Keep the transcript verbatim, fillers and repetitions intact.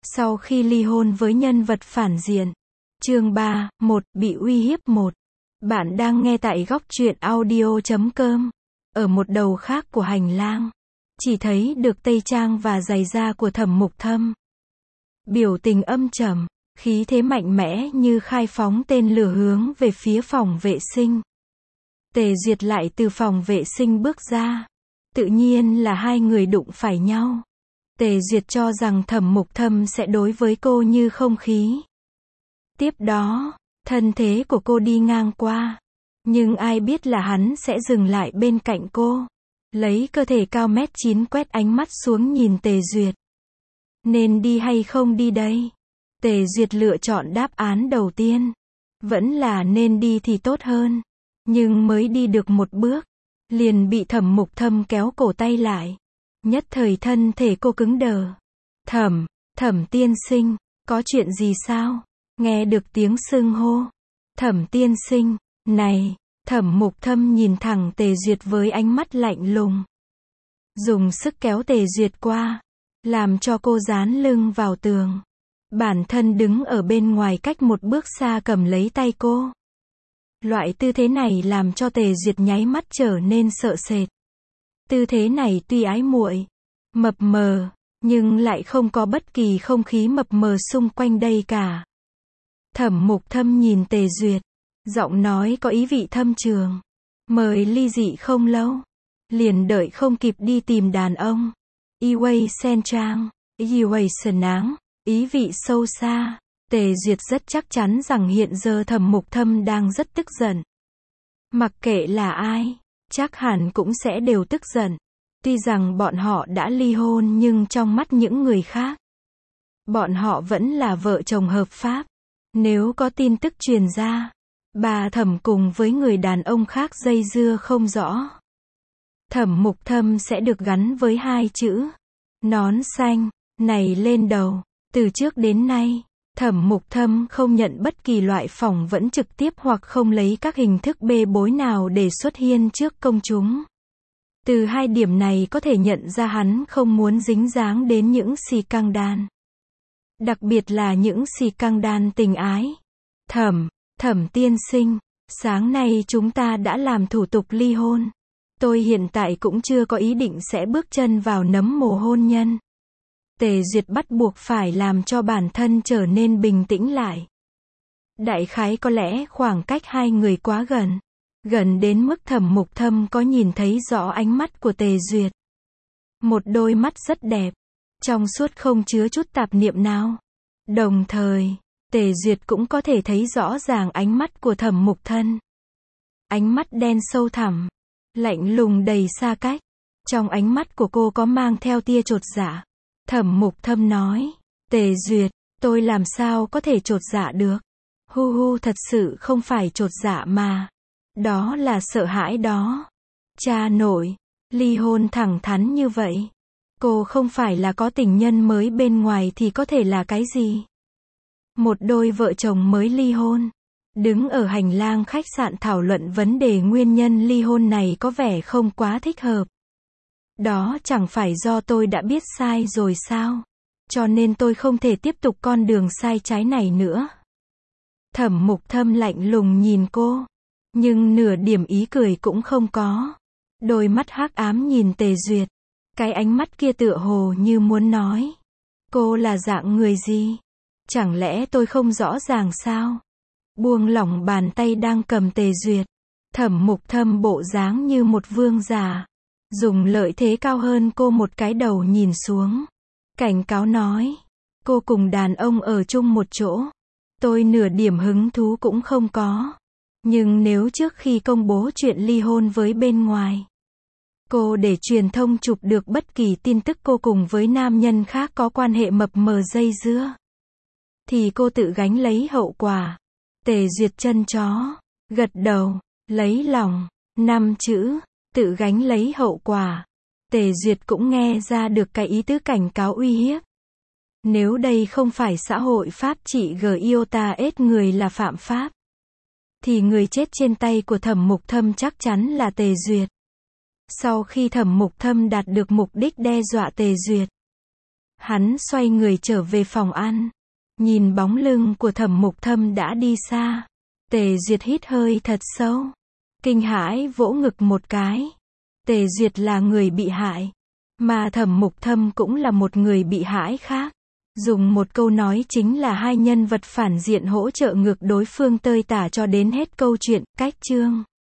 Sau khi ly hôn với nhân vật phản diện. Chương ba, một, bị uy hiếp một. Bạn đang nghe tại góc truyện audio chấm com. Ở một đầu khác của hành lang, chỉ thấy được tây trang và giày da của Thẩm Mục Thâm. Biểu tình âm trầm, khí thế mạnh mẽ như khai phóng tên lửa hướng về phía phòng vệ sinh. Tề Duyệt lại từ phòng vệ sinh bước ra. Tự nhiên là hai người đụng phải nhau. Tề Duyệt cho rằng Thẩm Mục Thâm sẽ đối với cô như không khí. Tiếp đó, thân thế của cô đi ngang qua. Nhưng ai biết là hắn sẽ dừng lại bên cạnh cô. Lấy cơ thể cao mét chín quét ánh mắt xuống nhìn Tề Duyệt. Nên đi hay không đi đây? Tề Duyệt lựa chọn đáp án đầu tiên. Vẫn là nên đi thì tốt hơn. Nhưng mới đi được một bước, liền bị Thẩm Mục Thâm kéo cổ tay lại. Nhất thời thân thể cô cứng đờ. Thẩm, Thẩm tiên sinh, có chuyện gì sao? Nghe được tiếng xưng hô. Thẩm tiên sinh, này, Thẩm Mục Thâm nhìn thẳng Tề Duyệt với ánh mắt lạnh lùng. Dùng sức kéo Tề Duyệt qua, làm cho cô dán lưng vào tường. Bản thân đứng ở bên ngoài cách một bước xa cầm lấy tay cô. Loại tư thế này làm cho Tề Duyệt nháy mắt trở nên sợ sệt. Tư thế này tuy ái muội, mập mờ, nhưng lại không có bất kỳ không khí mập mờ xung quanh đây cả. Thẩm Mục Thâm nhìn Tề Duyệt, giọng nói có ý vị thâm trường. Mời ly dị không lâu, liền đợi không kịp đi tìm đàn ông. Iway sen trang, Iway sần áng, ý vị sâu xa. Tề Duyệt rất chắc chắn rằng hiện giờ Thẩm Mục Thâm đang rất tức giận. Mặc kệ là ai, chắc hẳn cũng sẽ đều tức giận. Tuy rằng bọn họ đã ly hôn nhưng trong mắt những người khác, bọn họ vẫn là vợ chồng hợp pháp. Nếu có tin tức truyền ra, bà Thẩm cùng với người đàn ông khác dây dưa không rõ, Thẩm Mục Thâm sẽ được gắn với hai chữ nón xanh này lên đầu. Từ trước đến nay, Thẩm Mục Thâm không nhận bất kỳ loại phỏng vấn trực tiếp hoặc không lấy các hình thức bê bối nào để xuất hiện trước công chúng. Từ hai điểm này có thể nhận ra hắn không muốn dính dáng đến những xì căng đan. Đặc biệt là những xì căng đan tình ái. Thẩm, Thẩm tiên sinh, sáng nay chúng ta đã làm thủ tục ly hôn. Tôi hiện tại cũng chưa có ý định sẽ bước chân vào nấm mồ hôn nhân. Tề Duyệt bắt buộc phải làm cho bản thân trở nên bình tĩnh lại. Đại khái có lẽ khoảng cách hai người quá gần. Gần đến mức Thẩm Mục Thâm có nhìn thấy rõ ánh mắt của Tề Duyệt. Một đôi mắt rất đẹp, trong suốt không chứa chút tạp niệm nào. Đồng thời, Tề Duyệt cũng có thể thấy rõ ràng ánh mắt của Thẩm Mục Thân. Ánh mắt đen sâu thẳm, lạnh lùng đầy xa cách. Trong ánh mắt của cô có mang theo tia chột dạ. Thẩm Mục Thâm nói, Tề Duyệt, tôi làm sao có thể chột dạ được? Hu hu, thật sự không phải chột dạ mà. Đó là sợ hãi đó. Cha nội, ly hôn thẳng thắn như vậy. Cô không phải là có tình nhân mới bên ngoài thì có thể là cái gì? Một đôi vợ chồng mới ly hôn, đứng ở hành lang khách sạn thảo luận vấn đề nguyên nhân ly hôn này có vẻ không quá thích hợp. Đó chẳng phải do tôi đã biết sai rồi sao? Cho nên tôi không thể tiếp tục con đường sai trái này nữa. Thẩm Mục Thâm lạnh lùng nhìn cô, nhưng nửa điểm ý cười cũng không có. Đôi mắt hắc ám nhìn Tề Duyệt. Cái ánh mắt kia tựa hồ như muốn nói, cô là dạng người gì? Chẳng lẽ tôi không rõ ràng sao? Buông lỏng bàn tay đang cầm Tề Duyệt. Thẩm Mục Thâm bộ dáng như một vương giả, dùng lợi thế cao hơn cô một cái đầu nhìn xuống. Cảnh cáo nói, cô cùng đàn ông ở chung một chỗ, tôi nửa điểm hứng thú cũng không có. Nhưng nếu trước khi công bố chuyện ly hôn với bên ngoài, cô để truyền thông chụp được bất kỳ tin tức cô cùng với nam nhân khác có quan hệ mập mờ dây dưa, thì cô tự gánh lấy hậu quả. Tề Duyệt chân chó, gật đầu, lấy lòng, năm chữ, tự gánh lấy hậu quả. Tề Duyệt cũng nghe ra được cái ý tứ cảnh cáo uy hiếp. Nếu đây không phải xã hội pháp trị G I O T A S người là phạm pháp, thì người chết trên tay của Thẩm Mục Thâm chắc chắn là Tề Duyệt. Sau khi Thẩm Mục Thâm đạt được mục đích đe dọa Tề Duyệt, Hắn xoay người trở về phòng ăn. Nhìn bóng lưng của Thẩm Mục Thâm đã đi xa. Tề Duyệt hít hơi thật sâu. Kinh hãi vỗ ngực một cái. Tề Duyệt là người bị hại. Mà Thẩm Mục Thâm cũng là một người bị hãi khác. Dùng một câu nói chính là hai nhân vật phản diện hỗ trợ ngược đối phương tơi tả cho đến hết câu chuyện, cách chương.